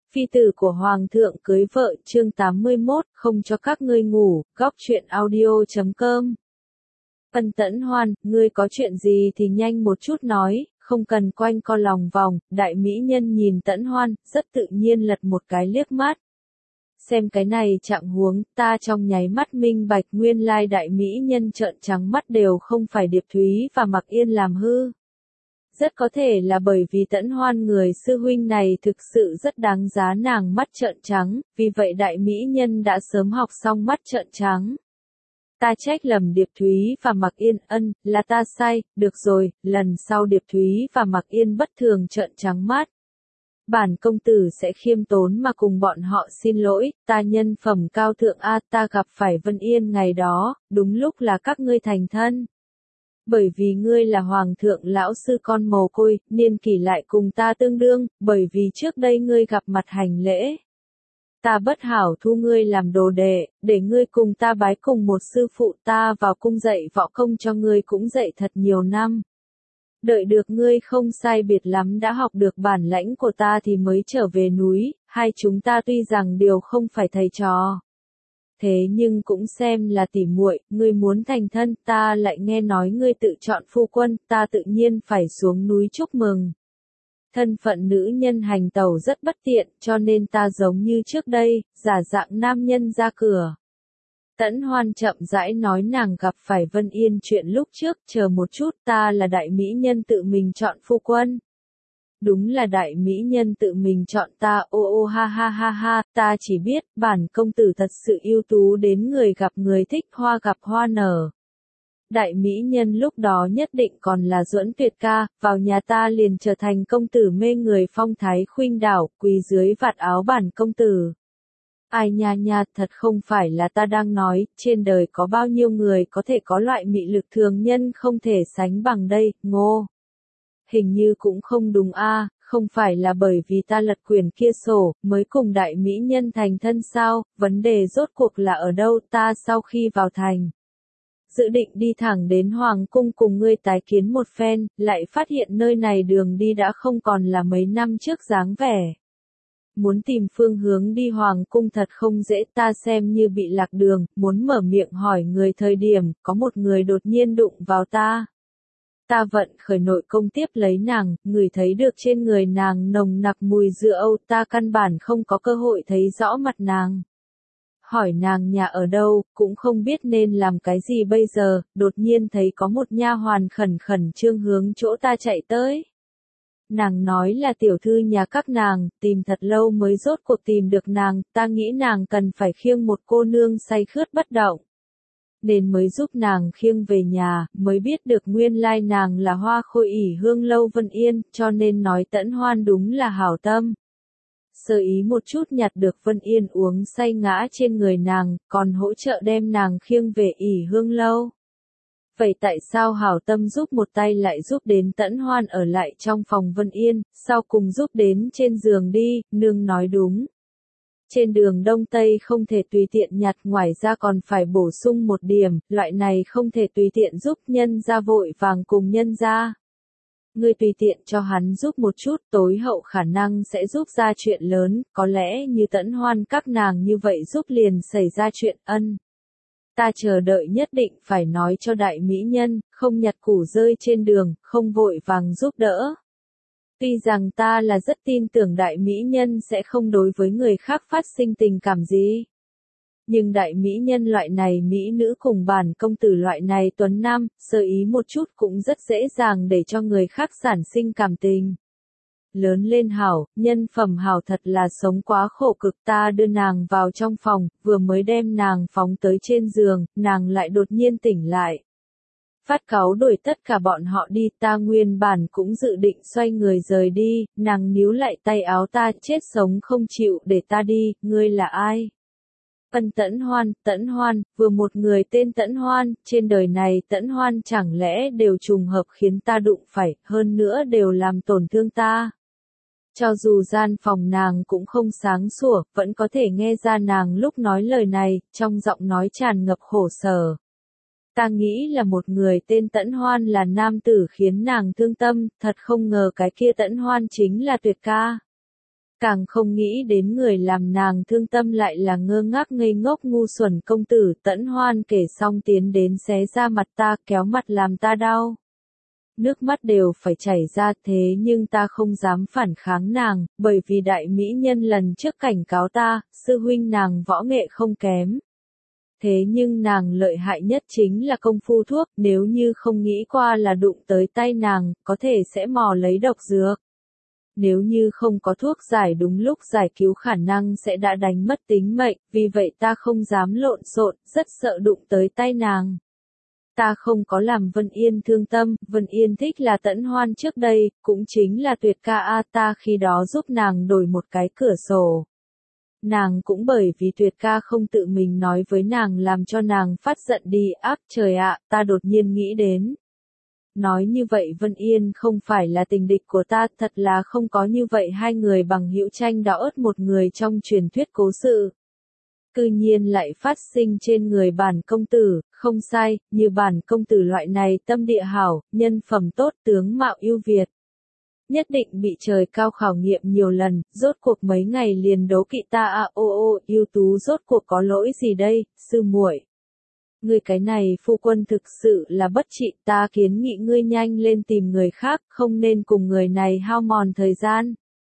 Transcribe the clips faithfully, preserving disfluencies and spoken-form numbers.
Phi tử của Hoàng thượng cưới vợ chương tám mươi mốt, không cho các ngươi ngủ, góc truyện audio chấm com. Ân Tẫn Hoan, ngươi có chuyện gì thì nhanh một chút nói, không cần quanh co lòng vòng. Đại mỹ nhân nhìn Tẫn Hoan, rất tự nhiên lật một cái liếc mắt. Xem cái này trạng huống, ta trong nháy mắt minh bạch nguyên lai đại mỹ nhân trợn trắng mắt đều không phải Điệp Thúy và Mặc Yên làm hư. Rất có thể là bởi vì Tẫn Hoan người sư huynh này thực sự rất đáng giá nàng mắt trợn trắng, vì vậy đại mỹ nhân đã sớm học xong mắt trợn trắng. Ta trách lầm Điệp Thúy và Mặc Yên, ân, là ta sai, được rồi, lần sau Điệp Thúy và Mặc Yên bất thường trợn trắng mắt. Bản công tử sẽ khiêm tốn mà cùng bọn họ xin lỗi, ta nhân phẩm cao thượng a, ta gặp phải Vân Yên ngày đó, đúng lúc là các ngươi thành thân. Bởi vì ngươi là hoàng thượng lão sư con mồ côi, niên kỷ lại cùng ta tương đương, bởi vì trước đây ngươi gặp mặt hành lễ. Ta bất hảo thu ngươi làm đồ đệ, để ngươi cùng ta bái cùng một sư phụ, ta vào cung dạy võ công cho ngươi cũng dạy thật nhiều năm. Đợi được ngươi không sai biệt lắm đã học được bản lãnh của ta thì mới trở về núi, hai chúng ta tuy rằng đều không phải thầy trò. Thế nhưng cũng xem là tỉ muội, ngươi muốn thành thân, ta lại nghe nói ngươi tự chọn phu quân, ta tự nhiên phải xuống núi chúc mừng. Thân phận nữ nhân hành tẩu rất bất tiện, cho nên ta giống như trước đây, giả dạng nam nhân ra cửa. Tẫn Hoan chậm rãi nói nàng gặp phải Vân Yên chuyện lúc trước, chờ một chút, ta là đại mỹ nhân tự mình chọn phu quân. Đúng là đại mỹ nhân tự mình chọn ta, ô ô ha ha ha ha, ta chỉ biết, bản công tử thật sự ưu tú đến người gặp người thích, hoa gặp hoa nở. Đại mỹ nhân lúc đó nhất định còn là duẫn tuyệt ca, vào nhà ta liền trở thành công tử mê người phong thái khuynh đảo, quỳ dưới vạt áo bản công tử. Ai nha nha, thật không phải là ta đang nói, trên đời có bao nhiêu người có thể có loại mị lực thường nhân không thể sánh bằng đây, ngô. Hình như cũng không đúng a, không phải là bởi vì ta lật quyển kia sổ, mới cùng đại mỹ nhân thành thân sao, vấn đề rốt cuộc là ở đâu, ta sau khi vào thành. Dự định đi thẳng đến Hoàng cung cùng ngươi tái kiến một phen, lại phát hiện nơi này đường đi đã không còn là mấy năm trước dáng vẻ. Muốn tìm phương hướng đi Hoàng cung thật không dễ, ta xem như bị lạc đường, muốn mở miệng hỏi người thời điểm, có một người đột nhiên đụng vào ta. Ta vận khởi nội công tiếp lấy nàng, người thấy được trên người nàng nồng nặc mùi rượu, ta căn bản không có cơ hội thấy rõ mặt nàng. Hỏi nàng nhà ở đâu, cũng không biết nên làm cái gì bây giờ, đột nhiên thấy có một nha hoàn khẩn khẩn trương hướng chỗ ta chạy tới. Nàng nói là tiểu thư nhà các nàng, tìm thật lâu mới rốt cuộc tìm được nàng, ta nghĩ nàng cần phải khiêng một cô nương say khướt bất động. Nên mới giúp nàng khiêng về nhà, mới biết được nguyên lai nàng là Hoa Khôi ỷ hương lâu Vân Yên, cho nên nói Tẫn Hoan đúng là hảo tâm. Sơ ý một chút nhặt được Vân Yên uống say ngã trên người nàng, còn hỗ trợ đem nàng khiêng về ỷ hương lâu. Vậy tại sao hảo tâm giúp một tay lại giúp đến Tẫn Hoan ở lại trong phòng Vân Yên, sau cùng giúp đến trên giường đi, nương nói đúng. Trên đường Đông Tây không thể tùy tiện nhặt, ngoài ra còn phải bổ sung một điểm, loại này không thể tùy tiện giúp nhân ra vội vàng cùng nhân ra. Ngươi tùy tiện cho hắn giúp một chút, tối hậu khả năng sẽ giúp ra chuyện lớn, có lẽ như Tẫn Hoan các nàng như vậy giúp liền xảy ra chuyện ân. Ta chờ đợi nhất định phải nói cho đại mỹ nhân, không nhặt củ rơi trên đường, không vội vàng giúp đỡ. Tuy rằng ta là rất tin tưởng đại mỹ nhân sẽ không đối với người khác phát sinh tình cảm gì. Nhưng đại mỹ nhân loại này mỹ nữ cùng bản công tử loại này tuấn nam, sơ ý một chút cũng rất dễ dàng để cho người khác sản sinh cảm tình. Lớn lên hảo, nhân phẩm hảo thật là sống quá khổ cực, ta đưa nàng vào trong phòng, vừa mới đem nàng phóng tới trên giường, nàng lại đột nhiên tỉnh lại. Phát cáu đuổi tất cả bọn họ đi, ta nguyên bản cũng dự định xoay người rời đi, nàng níu lại tay áo ta, chết sống không chịu để ta đi, ngươi là ai? Ân Tẫn Hoan, Tẫn Hoan, vừa một người tên Tẫn Hoan, trên đời này Tẫn Hoan chẳng lẽ đều trùng hợp khiến ta đụng phải, hơn nữa đều làm tổn thương ta. Cho dù gian phòng nàng cũng không sáng sủa, vẫn có thể nghe ra nàng lúc nói lời này, trong giọng nói tràn ngập khổ sở. Ta nghĩ là một người tên Tẫn Hoan là nam tử khiến nàng thương tâm, thật không ngờ cái kia Tẫn Hoan chính là Tuyệt ca. Càng không nghĩ đến người làm nàng thương tâm lại là ngơ ngác ngây ngốc ngu xuẩn công tử. Tẫn Hoan kể xong tiến đến xé ra mặt ta, kéo mặt làm ta đau. Nước mắt đều phải chảy ra, thế nhưng ta không dám phản kháng nàng, bởi vì đại mỹ nhân lần trước cảnh cáo ta, sư huynh nàng võ nghệ không kém. Thế nhưng nàng lợi hại nhất chính là công phu thuốc, nếu như không nghĩ qua là đụng tới tay nàng, có thể sẽ mò lấy độc dược. Nếu như không có thuốc giải đúng lúc giải cứu khả năng sẽ đã đánh mất tính mệnh, vì vậy ta không dám lộn xộn, rất sợ đụng tới tay nàng. Ta không có làm Vân Yên thương tâm, Vân Yên thích là Tẫn Hoan trước đây, cũng chính là Tuyệt ca a ta khi đó giúp nàng đổi một cái cửa sổ. Nàng cũng bởi vì Tuyệt ca không tự mình nói với nàng làm cho nàng phát giận đi, ác trời ạ, ta đột nhiên nghĩ đến. Nói như vậy Vân Yên không phải là tình địch của ta, thật là không có như vậy hai người bằng hữu tranh đỏ ớt một người trong truyền thuyết cố sự. Cư nhiên lại phát sinh trên người bản công tử, không sai, như bản công tử loại này tâm địa hảo, nhân phẩm tốt, tướng mạo ưu việt. Nhất định bị trời cao khảo nghiệm nhiều lần, rốt cuộc mấy ngày liền đố kỵ ta à ô ô, ưu tú rốt cuộc có lỗi gì đây, sư muội. Ngươi cái này phu quân thực sự là bất trị, ta kiến nghị ngươi nhanh lên tìm người khác, không nên cùng người này hao mòn thời gian.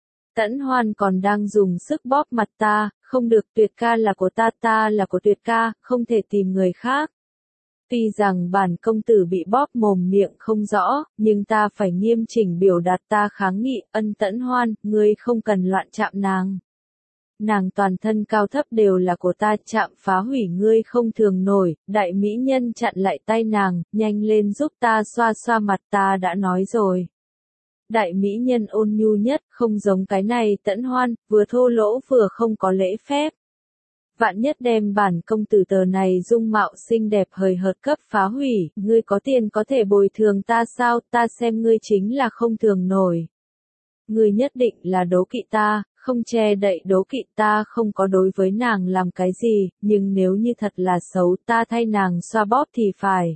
Tẫn Hoan còn đang dùng sức bóp mặt ta, không được, Tuyệt ca là của ta, ta là của Tuyệt ca, không thể tìm người khác. Tuy rằng bản công tử bị bóp mồm miệng không rõ, nhưng ta phải nghiêm chỉnh biểu đạt ta kháng nghị, ân Tẫn Hoan, ngươi không cần loạn chạm nàng. Nàng toàn thân cao thấp đều là của ta, chạm phá hủy ngươi không thường nổi, đại mỹ nhân chặn lại tay nàng, nhanh lên giúp ta xoa xoa mặt, ta đã nói rồi. Đại mỹ nhân ôn nhu nhất, không giống cái này Tẫn Hoan, vừa thô lỗ vừa không có lễ phép. Vạn nhất đem bản công tử tờ này dung mạo xinh đẹp hời hợt cấp phá hủy, ngươi có tiền có thể bồi thường ta sao, ta xem ngươi chính là không thường nổi. Ngươi nhất định là đố kỵ ta, không che đậy đố kỵ, ta không có đối với nàng làm cái gì, nhưng nếu như thật là xấu ta thay nàng xoa bóp thì phải.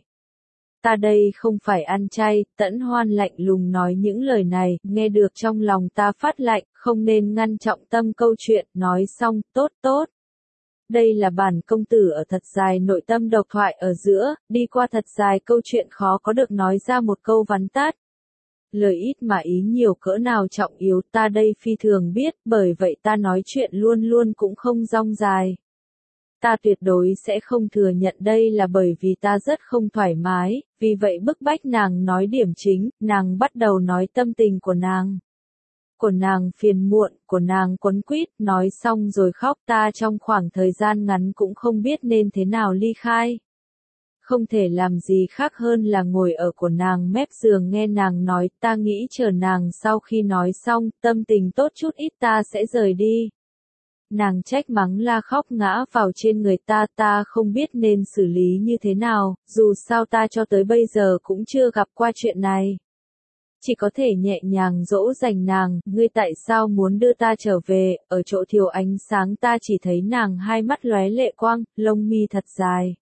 Ta đây không phải ăn chay, Tẫn Hoan lạnh lùng nói những lời này, nghe được trong lòng ta phát lạnh, không nên ngăn trọng tâm câu chuyện, nói xong, tốt tốt. Đây là bản công tử ở thật dài nội tâm độc thoại ở giữa, đi qua thật dài câu chuyện khó có được nói ra một câu vắn tắt. Lời ít mà ý nhiều cỡ nào trọng yếu ta đây phi thường biết, bởi vậy ta nói chuyện luôn luôn cũng không rong dài. Ta tuyệt đối sẽ không thừa nhận đây là bởi vì ta rất không thoải mái, vì vậy bức bách nàng nói điểm chính, nàng bắt đầu nói tâm tình của nàng. Của nàng phiền muộn, của nàng quấn quýt, nói xong rồi khóc, ta trong khoảng thời gian ngắn cũng không biết nên thế nào ly khai. Không thể làm gì khác hơn là ngồi ở của nàng mép giường nghe nàng nói, ta nghĩ chờ nàng sau khi nói xong, tâm tình tốt chút ít ta sẽ rời đi. Nàng trách mắng la khóc ngã vào trên người ta, ta không biết nên xử lý như thế nào, dù sao ta cho tới bây giờ cũng chưa gặp qua chuyện này. Chỉ có thể nhẹ nhàng dỗ dành nàng, ngươi tại sao muốn đưa ta trở về, ở chỗ thiếu ánh sáng ta chỉ thấy nàng hai mắt lóe lệ quang, lông mi thật dài.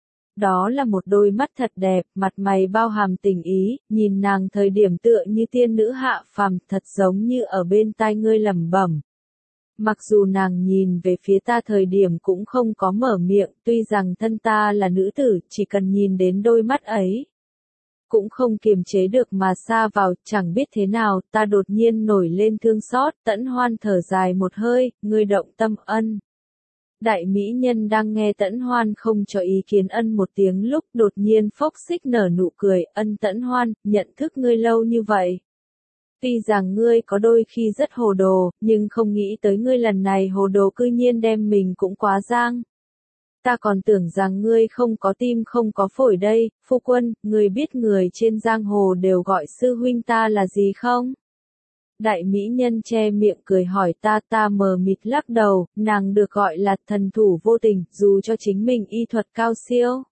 Đó là một đôi mắt thật đẹp, mặt mày bao hàm tình ý, nhìn nàng thời điểm tựa như tiên nữ hạ phàm, thật giống như ở bên tai ngươi lẩm bẩm. Mặc dù nàng nhìn về phía ta thời điểm cũng không có mở miệng, tuy rằng thân ta là nữ tử, chỉ cần nhìn đến đôi mắt ấy. Cũng không kiềm chế được mà xa vào, chẳng biết thế nào, ta đột nhiên nổi lên thương xót, Tẫn Hoan thở dài một hơi, ngươi động tâm ân. Đại mỹ nhân đang nghe Tẫn Hoan không cho ý kiến ân một tiếng lúc đột nhiên phốc xích nở nụ cười, ân Tẫn Hoan, nhận thức ngươi lâu như vậy. Tuy rằng ngươi có đôi khi rất hồ đồ, nhưng không nghĩ tới ngươi lần này hồ đồ cư nhiên đem mình cũng quá giang. Ta còn tưởng rằng ngươi không có tim không có phổi đây, phu quân, ngươi biết người trên giang hồ đều gọi sư huynh ta là gì không? Đại mỹ nhân che miệng cười hỏi ta, ta mờ mịt lắc đầu, nàng được gọi là thần thủ vô tình, dù cho chính mình y thuật cao siêu.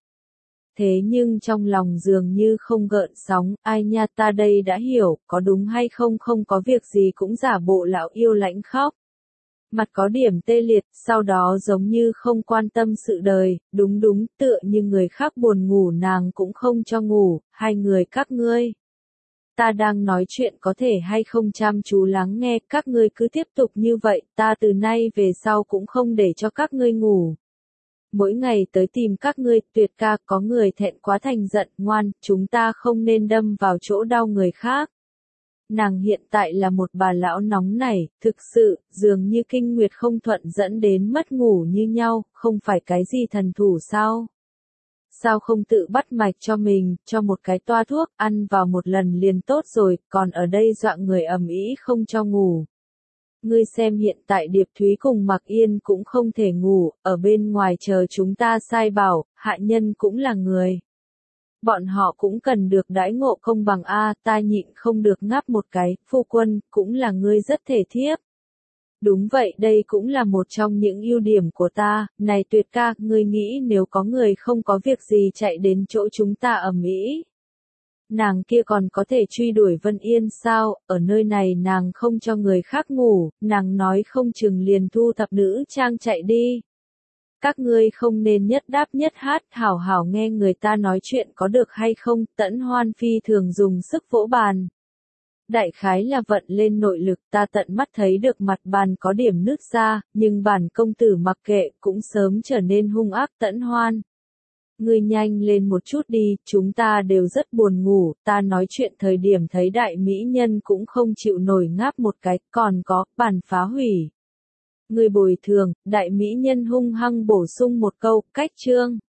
Thế nhưng trong lòng dường như không gợn sóng, ai nha ta đây đã hiểu, có đúng hay không không có việc gì cũng giả bộ lão yêu lãnh khóc. Mặt có điểm tê liệt, sau đó giống như không quan tâm sự đời, đúng đúng, tựa như người khác buồn ngủ nàng cũng không cho ngủ, hai người các ngươi. ta đang nói chuyện có thể hay không chăm chú lắng nghe, các ngươi cứ tiếp tục như vậy, ta từ nay về sau cũng không để cho các ngươi ngủ. Mỗi ngày tới tìm các ngươi, Tuyệt ca, có người thẹn quá thành giận, ngoan, chúng ta không nên đâm vào chỗ đau người khác. Nàng hiện tại là một bà lão nóng nảy, thực sự, dường như kinh nguyệt không thuận dẫn đến mất ngủ như nhau, không phải cái gì thần thủ sao? Sao không tự bắt mạch cho mình, cho một cái toa thuốc, ăn vào một lần liền tốt rồi, còn ở đây dọa người ầm ĩ không cho ngủ. Ngươi xem hiện tại Điệp Thúy cùng Mặc Yên cũng không thể ngủ, ở bên ngoài chờ chúng ta sai bảo, hạ nhân cũng là người. Bọn họ cũng cần được đãi ngộ công bằng a, ta nhịn không được ngáp một cái, phu quân, cũng là ngươi rất thể thiếp. Đúng vậy, đây cũng là một trong những ưu điểm của ta, này Tuyệt ca, ngươi nghĩ nếu có người không có việc gì chạy đến chỗ chúng ta ầm ĩ, nàng kia còn có thể truy đuổi Vân Yên sao, ở nơi này nàng không cho người khác ngủ, nàng nói không chừng liền thu thập nữ trang chạy đi. Các ngươi không nên nhất đáp nhất hát, hảo hảo nghe người ta nói chuyện có được hay không, Tẫn Hoan phi thường dùng sức vỗ bàn. Đại khái là vận lên nội lực, ta tận mắt thấy được mặt bàn có điểm nứt ra, nhưng bản công tử mặc kệ, cũng sớm trở nên hung ác. Tẫn Hoan, ngươi nhanh lên một chút đi, chúng ta đều rất buồn ngủ, ta nói chuyện thời điểm thấy đại mỹ nhân cũng không chịu nổi ngáp một cái, còn có, bàn phá hủy. Ngươi bồi thường, đại mỹ nhân hung hăng bổ sung một câu, cách chương.